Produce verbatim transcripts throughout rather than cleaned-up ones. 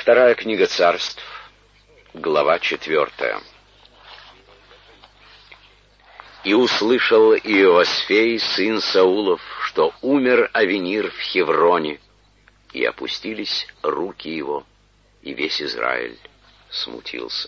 Вторая книга Царств, глава четвертая. «И услышал Иосфей, сын Саулов, что умер Авенир в Хевроне, и опустились руки его, и весь Израиль смутился.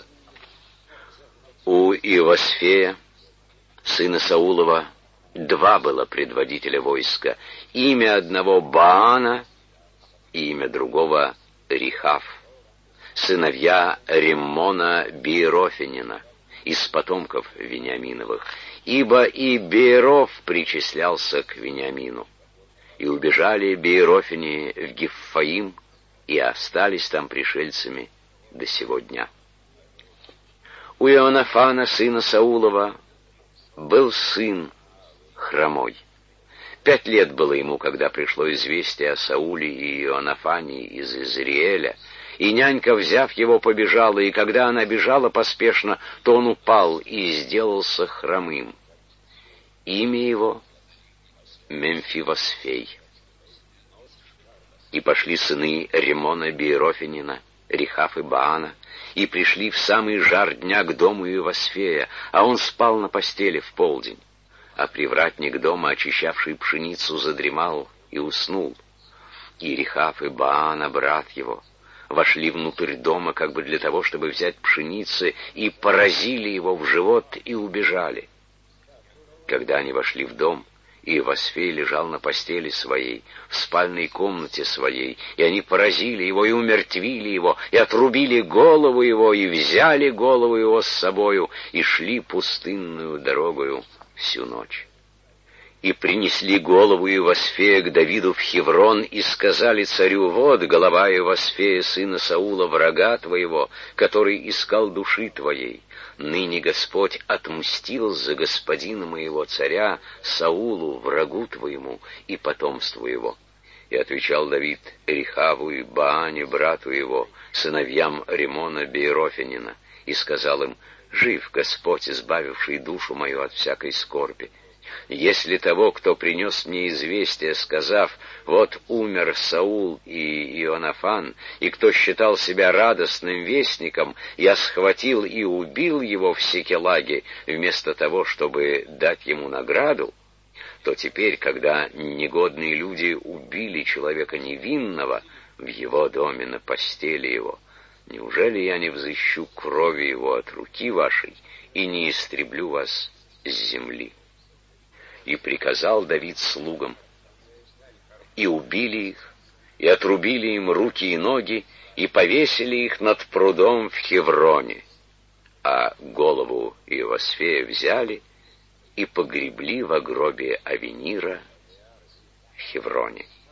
У Иосфея, сына Саулова, два было предводителя войска, имя одного Баана и имя другого Рихав, сыновья Риммона Биерофинина, из потомков Вениаминовых, ибо и Биеров причислялся к Вениамину. И убежали Биерофини в Гиффаим, и остались там пришельцами до сего дня. У Ионафана, сына Саулова, был сын хромой. Пять лет было ему, когда пришло известие о Сауле и Ионафане из Изриэля, и нянька, взяв его, побежала, и когда она бежала поспешно, то он упал и сделался хромым. Имя его — Мемфивосфей. И пошли сыны Риммона Биерофинина, Рихав и Баана, и пришли в самый жар дня к дому Иосфея, а он спал на постели в полдень. А привратник дома, очищавший пшеницу, задремал и уснул. И Рихав и Баана, брат его, вошли внутрь дома, как бы для того, чтобы взять пшеницы, и поразили его в живот и убежали. Когда они вошли в дом, Иосфей лежал на постели своей, в спальной комнате своей, и они поразили его и умертвили его, и отрубили голову его, и взяли голову его с собою, и шли пустынную дорогою всю ночь. И принесли голову Иосфея к Давиду в Хеврон, и сказали царю: вот голова Иосфея, сына Саула, врага твоего, который искал души твоей. Ныне Господь отмстил за господина моего царя Саулу, врагу твоему, и потомству его. И отвечал Давид Рихаву и Баане, брату его, сыновьям Риммона Биерофинина, и сказал им: жив Господь, избавивший душу мою от всякой скорби. Если того, кто принес мне известие, сказав: вот умер Саул и Ионафан, и кто считал себя радостным вестником, я схватил и убил его в Сикелаге, вместо того, чтобы дать ему награду, то теперь, когда негодные люди убили человека невинного в его доме на постели его, неужели я не взыщу крови его от руки вашей и не истреблю вас с земли? И приказал Давид слугам, и убили их, и отрубили им руки и ноги, и повесили их над прудом в Хевроне, а голову Иосфея взяли и погребли во гробе Авенира в Хевроне.